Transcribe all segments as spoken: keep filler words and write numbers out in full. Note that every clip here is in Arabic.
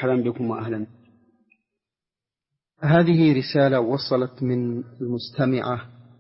مرحبا بكم وأهلا. هذه رسالة وصلت من المستمعة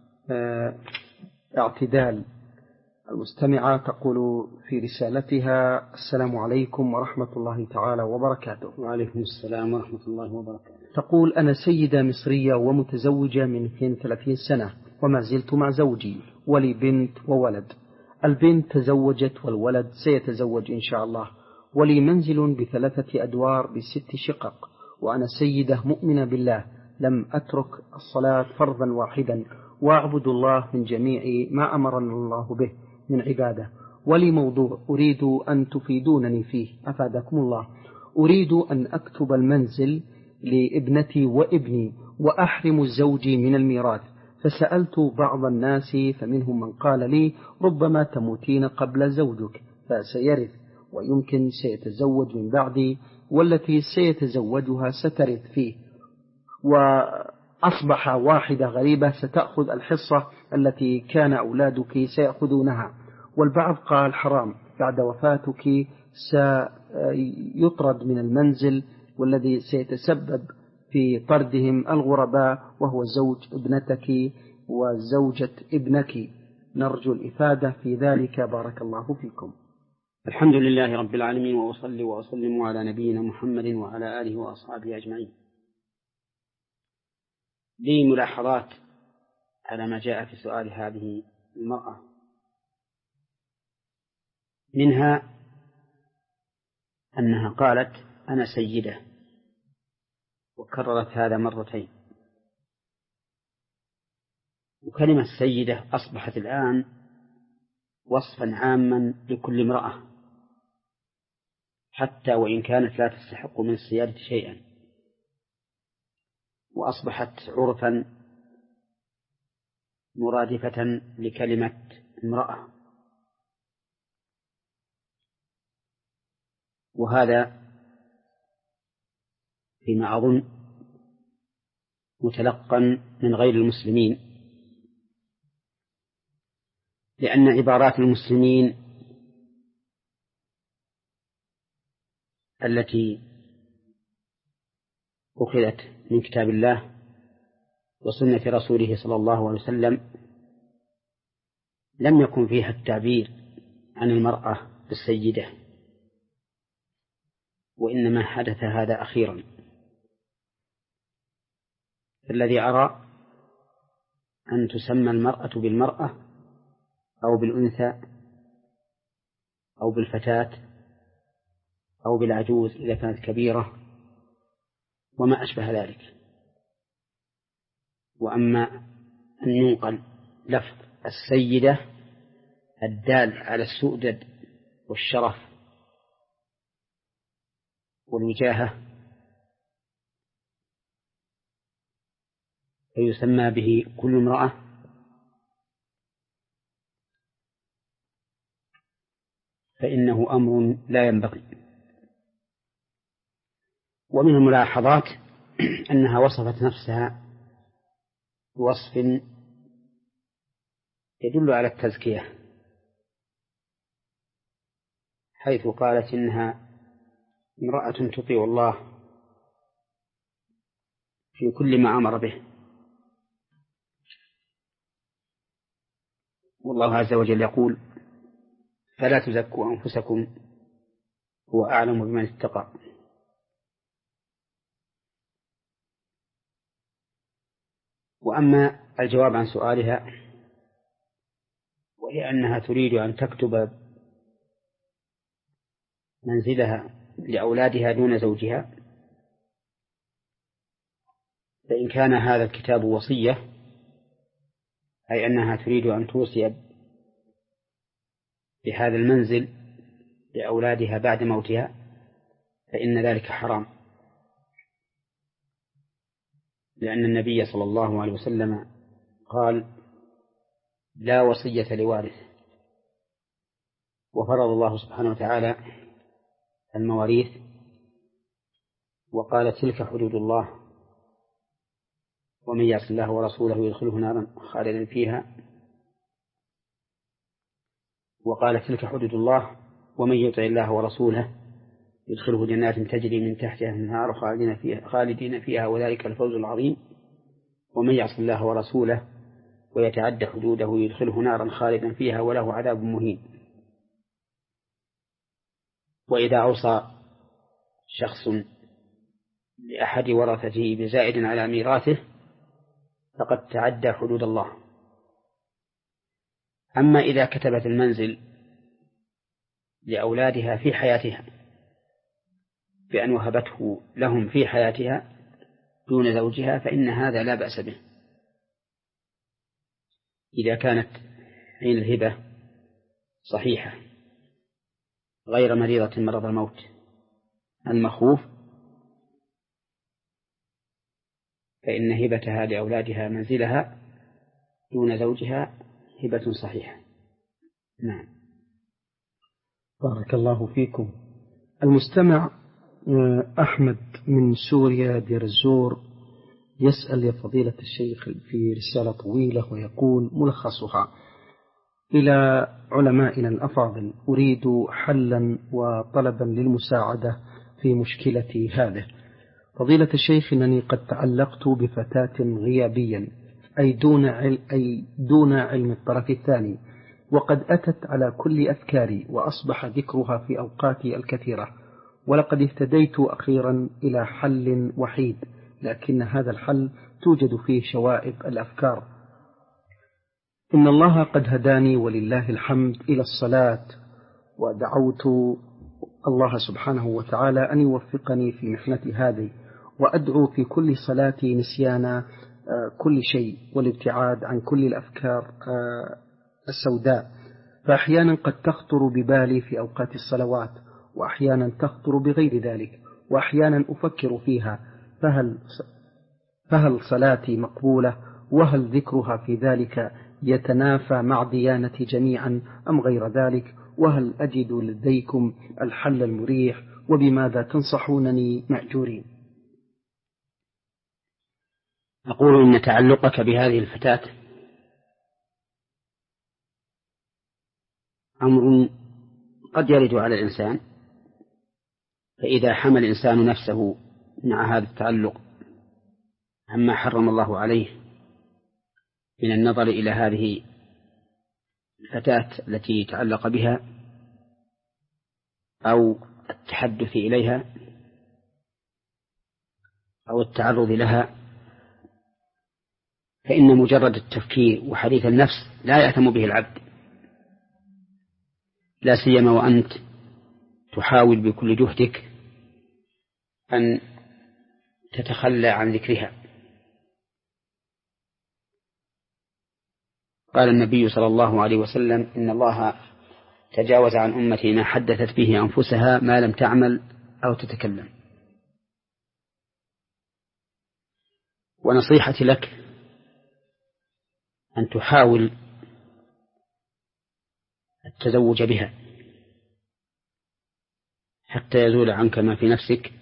اعتدال. المستمعة تقول في رسالتها: السلام عليكم ورحمة الله تعالى وبركاته. وعليكم السلام ورحمة الله وبركاته. تقول: أنا سيدة مصرية ومتزوجة من اثنين وثلاثين سنة وما زلت مع زوجي ولي بنت وولد. البنت تزوجت والولد سيتزوج إن شاء الله، ولي منزل بثلاثة أدوار بست شقق، وأنا سيدة مؤمنة بالله، لم أترك الصلاة فرضا واحدا، وأعبد الله من جميع ما أمرنا الله به من عبادة. ولي موضوع أريد أن تفيدونني فيه أفادكم الله. أريد أن أكتب المنزل لابنتي وابني وأحرم زوجي من الميراث، فسألت بعض الناس فمنهم من قال لي: ربما تموتين قبل زوجك فسيرث ويمكن سيتزوج من بعدي، والتي سيتزوجها سترث فيه، وأصبح واحدة غريبة ستأخذ الحصة التي كان أولادك سيأخذونها. والبعض قال حرام، بعد وفاتك سيطرد من المنزل، والذي سيتسبب في طردهم الغرباء وهو زوج ابنتك وزوجة ابنك. نرجو الإفادة في ذلك، بارك الله فيكم. الحمد لله رب العالمين، وأصلي وأسلم على نبينا محمد وعلى آله وأصحابه أجمعين. لي ملاحظات على ما جاء في سؤال هذه المرأة، منها أنها قالت: أنا سيدة، وكررت هذا مرتين. وكلمة سيدة أصبحت الآن وصفا عاما لكل امرأة، حتى وإن كانت لا تستحق من السيادة شيئا، وأصبحت عرفا مرادفة لكلمة امرأة. وهذا فيما أظن متلقا من غير المسلمين، لأن عبارات المسلمين التي أخذت من كتاب الله وسنة رسوله صلى الله عليه وسلم لم يكن فيها التعبير عن المرأة بالسيدة، وإنما حدث هذا أخيرا. الذي أرى أن تسمى المرأة بالمرأة أو بالأنثى أو بالفتاة أو بالعجوز إذا كانت كبيرة وما أشبه ذلك. وأما أن ينقل لفظ السيدة الدال على السؤدد والشرف والوجاهة فيسمى به كل امرأة، فإنه أمر لا ينبغي. ومن الملاحظات أنها وصفت نفسها بوصف يدل على التزكية، حيث قالت إنها امرأة تطيع الله في كل ما أمر به، والله عز وجل يقول: فلا تزكوا أنفسكم هو أعلم بمن اتقى. وأما الجواب عن سؤالها، وهي أنها تريد أن تكتب منزلها لأولادها دون زوجها، فإن كان هذا الكتاب وصية، أي أنها تريد أن توصي بهذا المنزل لأولادها بعد موتها، فإن ذلك حرام، لأن النبي صلى الله عليه وسلم قال: لا وصية لوارث. وفرض الله سبحانه وتعالى المواريث وقال: تلك حدود الله ومن يعص الله ورسوله يدخله نارا خالدا فيها. وقال: تلك حدود الله ومن يطع الله ورسوله يدخله جنات تجري من تحتها الأنهار خالدين فيها, خالدين فيها وذلك الفوز العظيم. ومن يعص الله ورسوله ويتعدى حدوده يدخله نارا خالدا فيها وله عذاب مهين. وإذا أوصى شخص لأحد ورثته بزائد على ميراثه فقد تعدى حدود الله. أما إذا كتبت المنزل لأولادها في حياتها بأن وهبته لهم في حياتها دون زوجها فإن هذا لا بأس به إذا كانت حين الهبة صحيحة غير مريضة مرض الموت المخوف، فإن هبتها لأولادها منزلها دون زوجها هبة صحيحة. نعم. بارك الله فيكم. المستمع أحمد من سوريا دير الزور يسأل يا فضيلة الشيخ في رسالة طويلة ويقول ملخصها: إلى علمائنا الأفاضل، أريد حلا وطلبا للمساعدة في مشكلتي هذه. فضيلة الشيخ، إنني قد تعلقت بفتاة غيابيا أي دون علم, أي دون علم الطرف الثاني، وقد أتت على كل أفكاري وأصبح ذكرها في أوقاتي الكثيرة، ولقد اهتديت أخيرا إلى حل وحيد، لكن هذا الحل توجد فيه شوائب الأفكار. إن الله قد هداني ولله الحمد إلى الصلاة، ودعوت الله سبحانه وتعالى أن يوفقني في محنتي هذه، وأدعو في كل صلاتي نسيان كل شيء والابتعاد عن كل الأفكار السوداء، فأحيانا قد تخطر ببالي في أوقات الصلوات، وأحيانا تخطر بغير ذلك، وأحيانا أفكر فيها، فهل, فهل صلاتي مقبولة؟ وهل ذكرها في ذلك يتنافى مع ديانتي جميعا أم غير ذلك؟ وهل أجد لديكم الحل المريح؟ وبماذا تنصحونني مأجورين؟ أقول إن تعلقك بهذه الفتاة أمر قد يرد على الإنسان، فإذا حمل الإنسان نفسه مع هذا التعلق عما حرم الله عليه من النظر إلى هذه الفتاة التي تعلق بها أو التحدث إليها أو التعرض لها، فإن مجرد التفكير وحديث النفس لا يأثم به العبد، لا سيما وأنت تحاول بكل جهدك أن تتخلى عن ذكرها. قال النبي صلى الله عليه وسلم: إن الله تجاوز عن أمتي ما حدثت به أنفسها ما لم تعمل أو تتكلم. ونصيحتي لك أن تحاول التزوج بها حتى يزول عنك ما في نفسك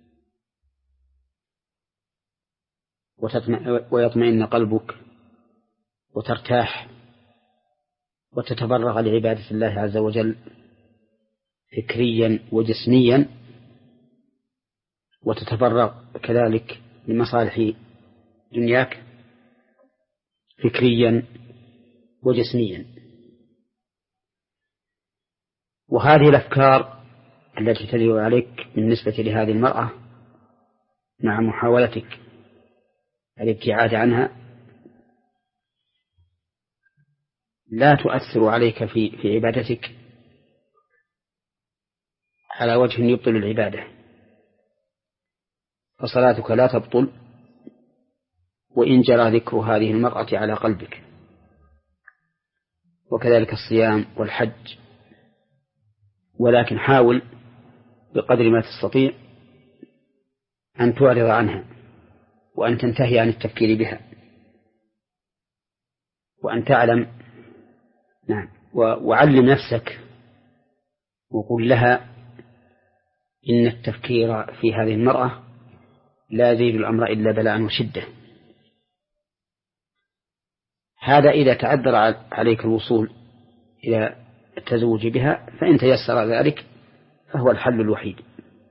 ويطمئن قلبك وترتاح وتتفرغ لعبادة الله عز وجل فكريا وجسميا، وتتفرغ كذلك لمصالح دنياك فكريا وجسميا. وهذه الأفكار التي تدور عليك بالنسبة لهذه المرأة مع محاولتك الابتعاد عنها لا تؤثر عليك في في عبادتك على وجه يبطل العبادة، فصلاتك لا تبطل وإن جرى ذكر هذه المرأة على قلبك، وكذلك الصيام والحج. ولكن حاول بقدر ما تستطيع أن تعرض عنها وأن تنتهي عن التفكير بها، وأن تعلم نعم وعلم نفسك وقل لها إن التفكير في هذه المرأة لا يزيد الأمر إلا بلاء وشدة. هذا إذا تعذر عليك الوصول إلى التزوج بها، فإن تيسر ذلك فهو الحل الوحيد.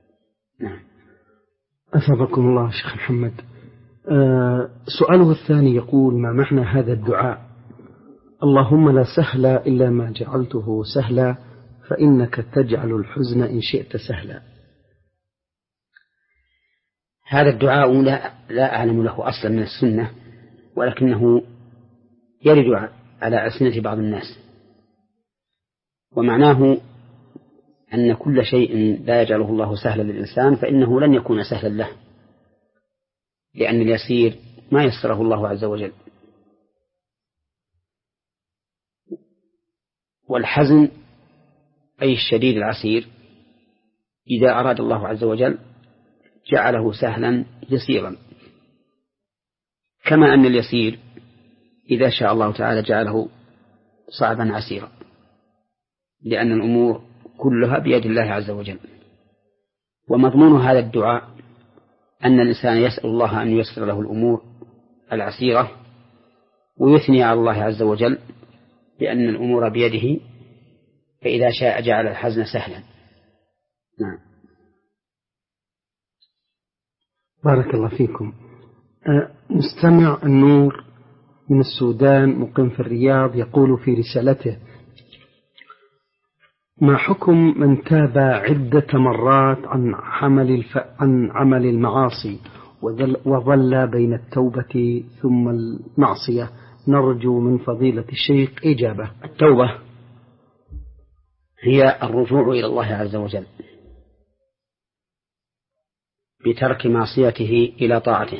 نعم. أثابكم الله شيخ محمد. أه سؤاله الثاني يقول: ما معنى هذا الدعاء؟ اللهم لا سهل إلا ما جعلته سهلا فإنك تجعل الحزن إن شئت سهلا. هذا الدعاء لا, لا أعلم له أصلا من السنة، ولكنه يرد على ألسنة بعض الناس، ومعناه أن كل شيء لا يجعله الله سهلا للإنسان فإنه لن يكون سهلا له، لأن اليسير ما يسره الله عز وجل. والحزن أي الشديد العسير إذا أراد الله عز وجل جعله سهلا يسيرا، كما أن اليسير إذا شاء الله تعالى جعله صعبا عسيرا، لأن الأمور كلها بيد الله عز وجل. ومضمون هذا الدعاء أن الإنسان يسأل الله أن ييسر له الأمور العسيرة، ويثني على الله عز وجل بأن الأمور بيده، فإذا شاء جعل الحزن سهلا. نعم. بارك الله فيكم. مستمع النور من السودان مقيم في الرياض يقول في رسالته: ما حكم من تاب عدة مرات عن عمل الف... عن عمل المعاصي وظل بين التوبة ثم المعصية؟ نرجو من فضيلة الشيخ إجابة. التوبة هي الرجوع إلى الله عز وجل بترك معصيته إلى طاعته،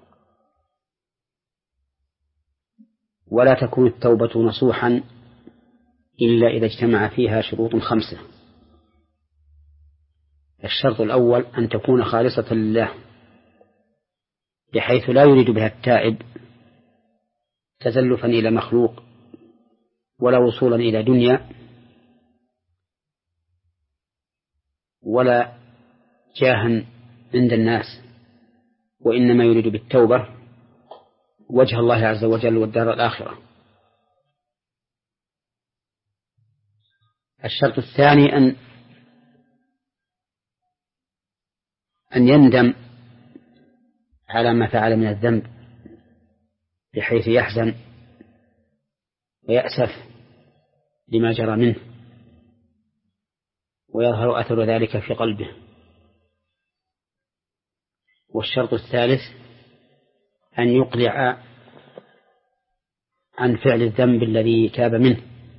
ولا تكون التوبة نصوحا إلا إذا اجتمع فيها شروط خمسة. الشرط الأول أن تكون خالصة لله، بحيث لا يريد بها التائب تزلفا إلى مخلوق ولا وصولا إلى دنيا ولا جاها عند الناس، وإنما يريد بالتوبة وجه الله عز وجل والدار الآخرة. الشرط الثاني أن أن يندم على ما فعل من الذنب، بحيث يحزن ويأسف لما جرى منه ويظهر أثر ذلك في قلبه. والشرط الثالث أن يقلع عن فعل الذنب الذي تاب منه،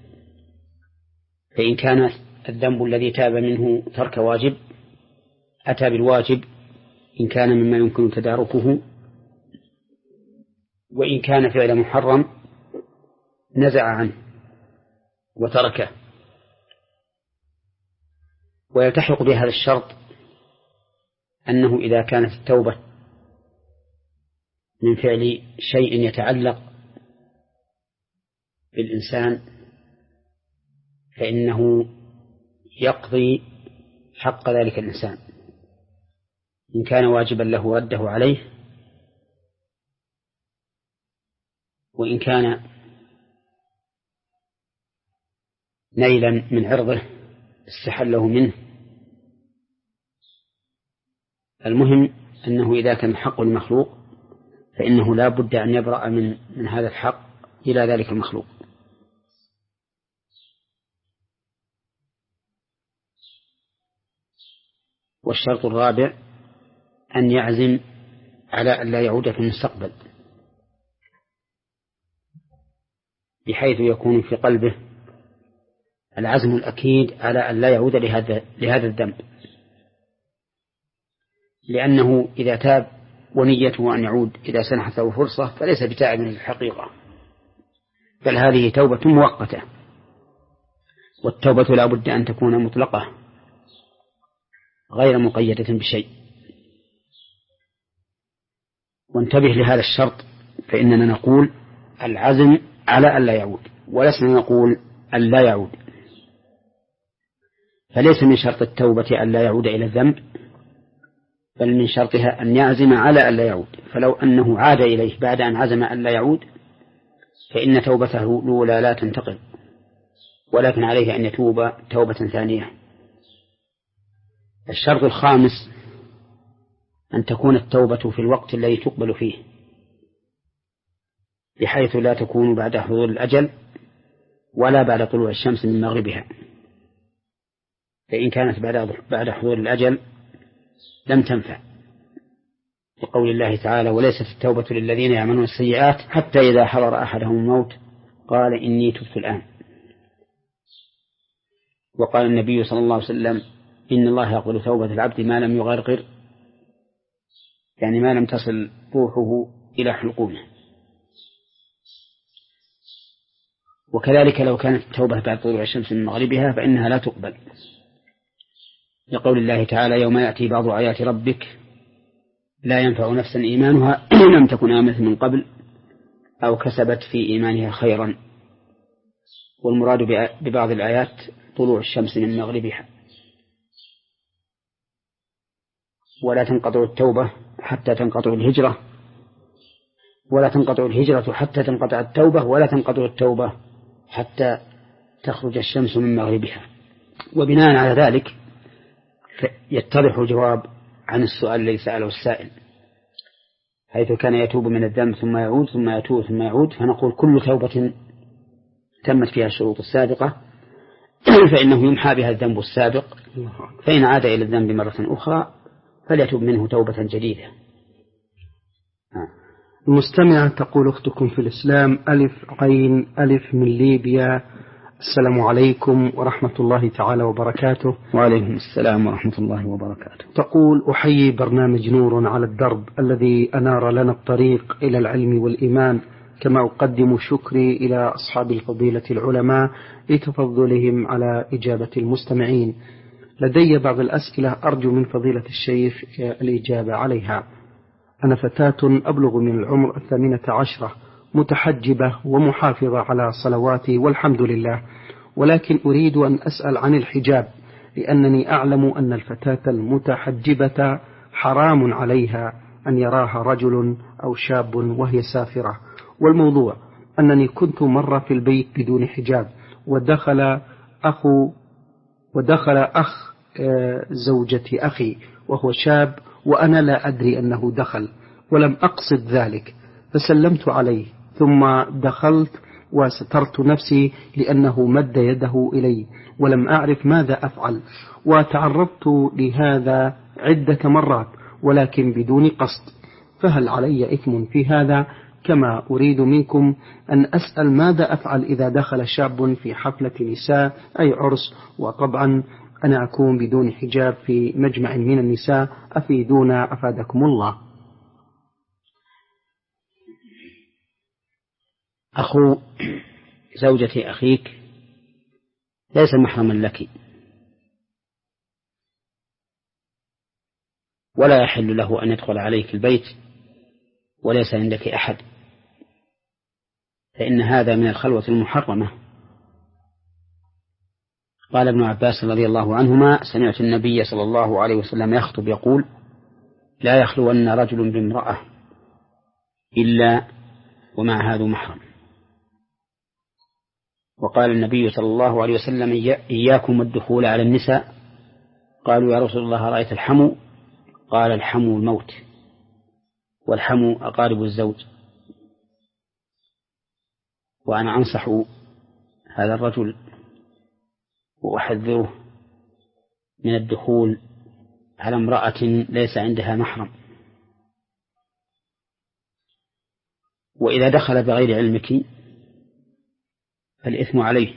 فإن كان الذنب الذي تاب منه ترك واجب أتى بالواجب إن كان مما يمكن تداركه، وإن كان فعل محرم نزع عنه وتركه. ويلتحق بهذا الشرط أنه إذا كانت التوبة من فعل شيء يتعلق بالإنسان فإنه يقضي حق ذلك الإنسان، إن كان واجبا له رده عليه، وإن كان نيلا من عرضه استحله منه. المهم أنه إذا كان الحق المخلوق فإنه لا بد أن يبرأ من, من هذا الحق إلى ذلك المخلوق. والشرط الرابع أن يعزم على أن لا يعود في المستقبل، بحيث يكون في قلبه العزم الأكيد على أن لا يعود لهذا, لهذا الذنب، لأنه إذا تاب ونيته أن يعود إذا سنحت له فرصة فليس بتائب من الحقيقة، بل هذه توبة مؤقتة. والتوبة لا بد أن تكون مطلقة غير مقيدة بشيء. وانتبه لهذا الشرط، فإننا نقول العزم على أن لا يعود، ولسنا نقول أن لا يعود. فليس من شرط التوبة أن لا يعود إلى الذنب، بل من شرطها أن يعزم على أن لا يعود. فلو أنه عاد إليه بعد أن عزم أن لا يعود فإن توبته الأولى لا تنتقل، ولكن عليه أن يتوب توبة ثانية. الشرط الخامس أن تكون التوبة في الوقت الذي تقبل فيه، بحيث لا تكون بعد حضور الأجل ولا بعد طلوع الشمس من مغربها. فإن كانت بعد حضور الأجل لم تنفع، لقول الله تعالى: وليست التوبة للذين يعملون السيئات حتى إذا حضر أحدهم الموت قال إني تبت الآن. وقال النبي صلى الله عليه وسلم: إن الله يقبل توبة العبد ما لم يغرغر، يعني ما لم تصل روحه إلى حلقومه. وكذلك لو كانت التوبة بعد طلوع الشمس من مغربها فإنها لا تقبل، لقول الله تعالى: يوم يأتي بعض آيات ربك لا ينفع نفسا إيمانها لم تكن آمنت من قبل أو كسبت في إيمانها خيرا. والمراد ببعض الآيات طلوع الشمس من مغربها. ولا تنقطع التوبة حتى تنقطع الهجرة، ولا تنقطع الهجرة حتى تنقطع التوبة، ولا تنقطع التوبة حتى تخرج الشمس من مغربها. وبناء على ذلك يتضح الجواب عن السؤال الذي سأله السائل، حيث كان يتوب من الذنب ثم يعود ثم يتوب ثم يعود، فنقول: كل توبة تمت فيها الشروط السابقة فإنه يمحى بها الذنب السابق، فإن عاد إلى الذنب مرة أخرى فليتوب منه توبة جديدة. المستمعة تقول: أختكم في الإسلام ألف عين ألف من ليبيا، السلام عليكم ورحمة الله تعالى وبركاته. وعليكم السلام ورحمة الله وبركاته. تقول: أحيي برنامج نور على الدرب الذي أنار لنا الطريق إلى العلم والإيمان، كما أقدم شكري إلى أصحاب الفضيلة العلماء لتفضلهم على إجابة المستمعين. لدي بعض الأسئلة أرجو من فضيلة الشيخ الإجابة عليها. أنا فتاة أبلغ من العمر الثامنة عشرة، متحجبة ومحافظة على صلواتي والحمد لله، ولكن أريد أن أسأل عن الحجاب، لأنني أعلم أن الفتاة المتحجبة حرام عليها أن يراها رجل أو شاب وهي سافرة. والموضوع أنني كنت مرة في البيت بدون حجاب، ودخل أخو ودخل أخ زوجة أخي وهو شاب وأنا لا أدري أنه دخل ولم أقصد ذلك، فسلمت عليه ثم دخلت وسترت نفسي لأنه مد يده إلي ولم أعرف ماذا أفعل، وتعرضت لهذا عدة مرات ولكن بدون قصد، فهل علي إثم في هذا؟ كما أريد منكم أن أسأل ماذا أفعل إذا دخل شاب في حفلة نساء أي عرس، وطبعا أنا أكون بدون حجاب في مجمع من النساء، أفيدونا أفادكم الله. أخو زوجة أخيك ليس محرما لك، ولا يحل له أن يدخل عليك البيت وليس عندك أحد، فإن هذا من الخلوة المحرمة. قال ابن عباس رضي الله عنهما: سمعت النبي صلى الله عليه وسلم يخطب يقول: لا يخلون رجل بامرأة إلا ومع هذا محرم. وقال النبي صلى الله عليه وسلم: إياكم والدخول على النساء. قالوا: يا رسول الله رأيت الحمو؟ قال: الحمو الموت، والحمو أقارب الزوج. وأنا أنصح هذا الرجل وأحذره من الدخول على امرأة ليس عندها محرم. وإذا دخل بغير علمك فالإثم عليه،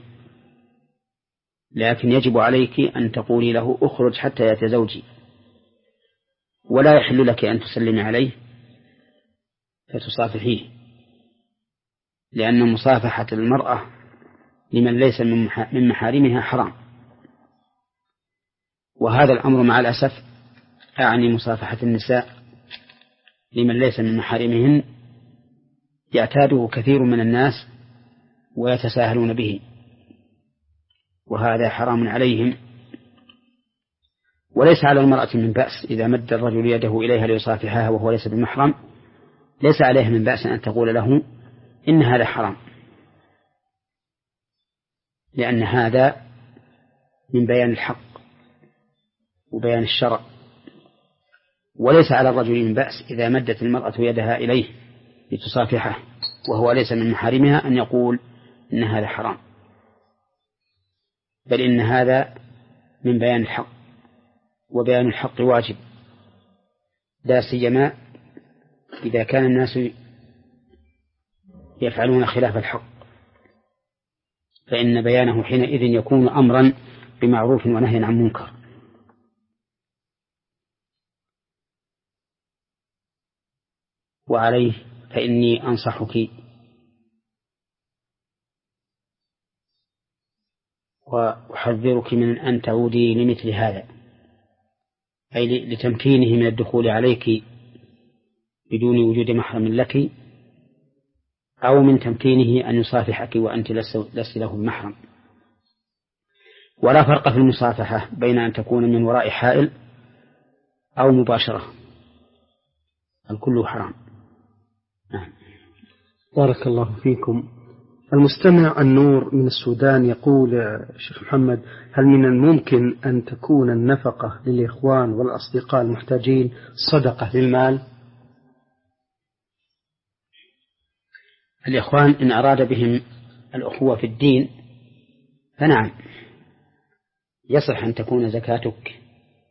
لكن يجب عليك أن تقولي له: أخرج حتى يأتي زوجي، ولا يحل لك أن تسلمي عليه فتصافحيه، لأن مصافحة المرأة لمن ليس من محارمها حرام. وهذا الأمر مع الأسف أعني مصافحة النساء لمن ليس من محارمهن يعتاده كثير من الناس ويتساهلون به، وهذا حرام عليهم. وليس على المرأة من بأس إذا مد الرجل يده إليها ليصافحها وهو ليس بمحرم، ليس عليها من بأس أن تقول له إن هذا حرام، لأن هذا من بيان الحق وبيان الشرع. وليس على الرجل من بأس إذا مدت المرأة يدها إليه لتصافحه وهو ليس من محارمها أن يقول إن هذا حرام، بل إن هذا من بيان الحق، وبيان الحق واجب، لا سيما إذا كان الناس يفعلون خلاف الحق، فإن بيانه حينئذ يكون أمرا بمعروف ونهي عن منكر. وعليه فإني أنصحك وأحذرك من أن تعودي لمثل هذا، أي لتمكينه من الدخول عليك بدون وجود محرم لك، أو من تمكينه أن يصافحك وأنت لست له بمحرم. ولا فرق في المصافحة بين أن تكون من وراء حائل أو مباشرة، الكل حرام. نعم. بارك الله فيكم. المستمع النور من السودان يقول: شيخ محمد، هل من الممكن أن تكون النفقة للإخوان والأصدقاء المحتاجين صدقة للمال؟ الإخوان إن أراد بهم الأخوة في الدين فنعم، يصح أن تكون زكاتك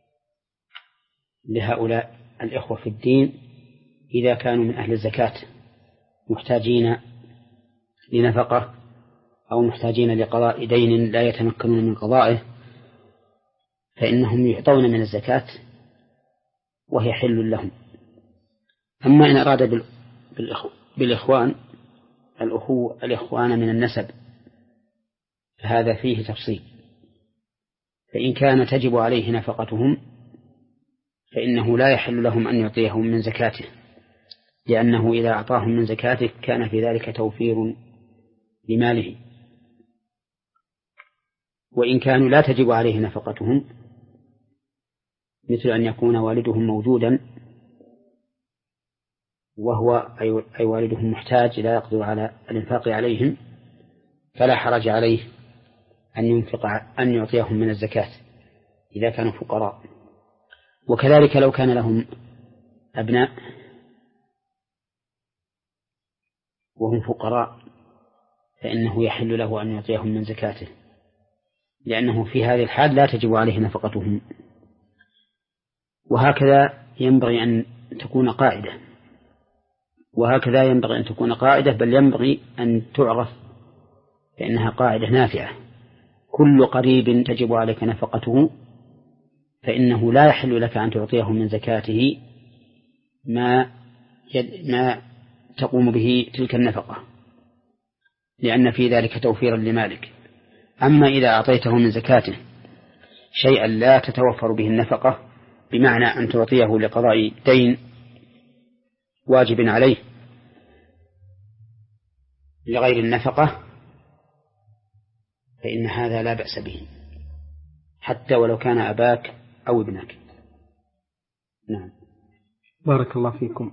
لهؤلاء الإخوة في الدين إذا كانوا من أهل الزكاة محتاجين لنفقة أو محتاجين لقضاء دين لا يتمكنون من قضائه، فإنهم يعطون من الزكاة وهي حل لهم. أما إن أراد بالإخوان الأخوة الإخوان من النسب فهذا فيه تفصيل، فإن كان تجب عليه نفقتهم فإنه لا يحل لهم أن يعطيهم من زكاته، لأنه إذا أعطاهم من زكاته كان في ذلك توفير لماله. وإن كانوا لا تجب عليه نفقتهم، مثل أن يكون والدهم موجودا وهو أي والدهم محتاج لا يقدر على الإنفاق عليهم، فلا حرج عليه أن ينفق أن يعطيهم من الزكاة إذا كانوا فقراء. وكذلك لو كان لهم أبناء وهم فقراء فإنه يحل له أن يعطيهم من زكاته، لأنه في هذه الحال لا تجب عليه نفقتهم. وهكذا ينبغي أن تكون قاعدة وهكذا ينبغي أن تكون قاعدة بل ينبغي أن تعرف، فإنها قاعدة نافعة: كل قريب تجب عليك نفقته فإنه لا يحل لك أن تعطيه من زكاته ما ما تقوم به تلك النفقة، لأن في ذلك توفيرا لمالك. أما إذا أعطيته من زكاته شيئا لا تتوفر به النفقة، بمعنى أن تعطيه لقضاء دين واجب عليه لغير النفقة، فإن هذا لا بأس به حتى ولو كان أباك أو ابنك. نعم. بارك الله فيكم.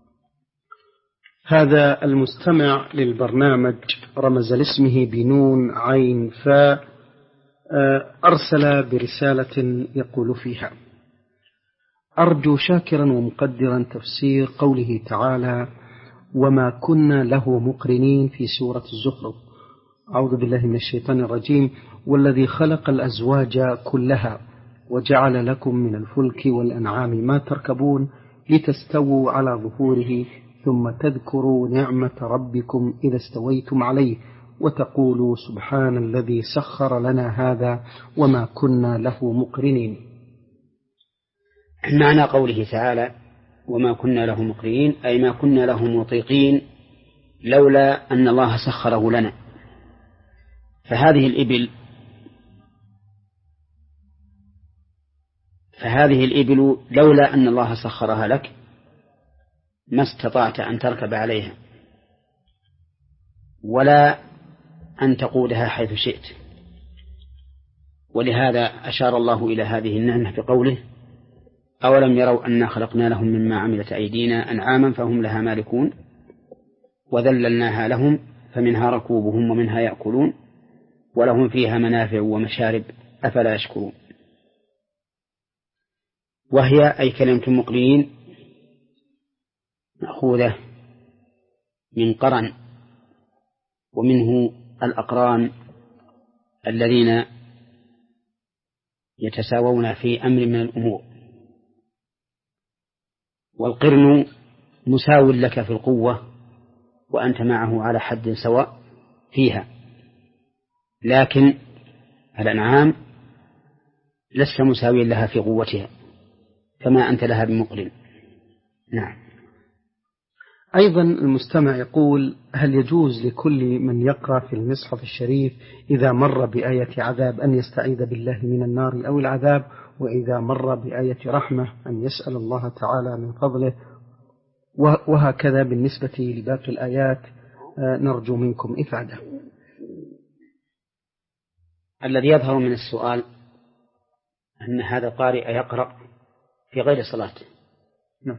هذا المستمع للبرنامج رمز لاسمه بنون عين فاء، أرسل برسالة يقول فيها: أرجو شاكرا ومقدرا تفسير قوله تعالى: وما كنا له مقرنين في سورة الزخرف. أعوذ بالله من الشيطان الرجيم: والذي خلق الأزواج كلها وجعل لكم من الفلك والأنعام ما تركبون لتستووا على ظهوره ثم تذكروا نعمة ربكم إذا استويتم عليه وتقولوا سبحان الذي سخر لنا هذا وما كنا له مقرنين. معنى قوله تعالى وما كنا له مقرنين أي ما كنا له مطيقين لولا أن الله سخره لنا. فهذه الإبل فهذه الإبل لولا أن الله سخرها لك ما استطعت أن تركب عليها ولا أن تقودها حيث شئت. ولهذا أشار الله إلى هذه النعمة بقوله: أولم يروا أنا خلقنا لهم مما عملت أيدينا أنعاما فهم لها مالكون وذللناها لهم فمنها ركوبهم ومنها يأكلون ولهم فيها منافع ومشارب أفلا يشكرون. وهي أي كلمة مقرنين مأخوذة من قرن، ومنه الأقران الذين يتساوون في أمر من الأمور. والقرن مساو لك في القوة وأنت معه على حد سواء فيها، لكن الأنعام لست مساويا لها في قوتها كما أنت لها بمقرن. نعم. أيضا المستمع يقول: هل يجوز لكل من يقرأ في المصحف الشريف إذا مر بآية عذاب أن يستعيذ بالله من النار أو العذاب، وإذا مر بآية رحمة أن يسأل الله تعالى من فضله، وهكذا بالنسبة لباقي الآيات؟ نرجو منكم إفادة. الذي يظهر من السؤال أن هذا القارئ يقرأ في غير صلاته. نعم.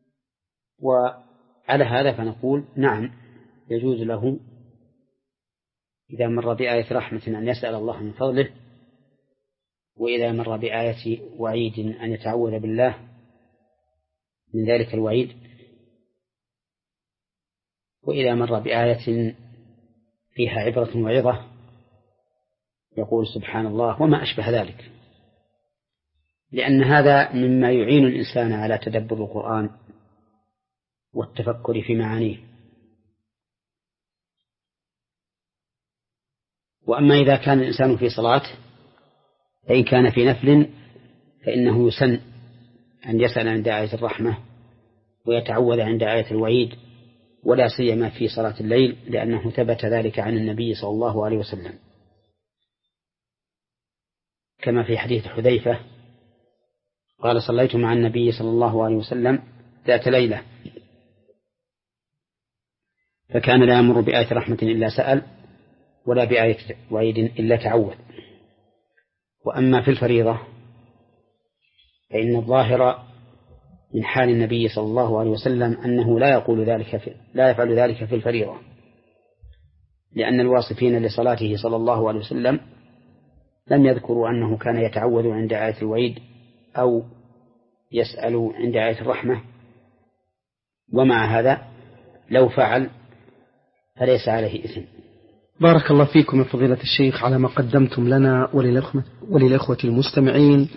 وعلى هذا فنقول نعم يجوز له إذا مر بآية رحمة أن يسأل الله من فضله، وإذا مر بآية وعيد أن يتعوذ بالله من ذلك الوعيد، وإذا مر بآية فيها عبرة وعظة يقول سبحان الله وما أشبه ذلك، لأن هذا مما يعين الإنسان على تدبر القرآن والتفكر في معانيه. وأما إذا كان الإنسان في صلاة فإن كان في نفل فإنه يسن أن يسأل عند آية الرحمة ويتعوذ عند آية الوعيد، ولا سيما في صلاة الليل، لأنه ثبت ذلك عن النبي صلى الله عليه وسلم كما في حديث حذيفة قال: صليت مع النبي صلى الله عليه وسلم ذات ليلة فكان لا يمر بآية رحمة إلا سأل، ولا بآية وعيد إلا تعوذ. وأما في الفريضة فإن الظاهر من حال النبي صلى الله عليه وسلم أنه لا يقول ذلك في لا يفعل ذلك في الفريضة، لأن الواصفين لصلاته صلى الله عليه وسلم لم يذكروا أنه كان يتعوذ عند آية الوعيد أو يسأل عند آية الرحمة. ومع هذا لو فعل فليس عليه إثم. بارك الله فيكم يا فضيلة الشيخ على ما قدمتم لنا وللأخوة المستمعين.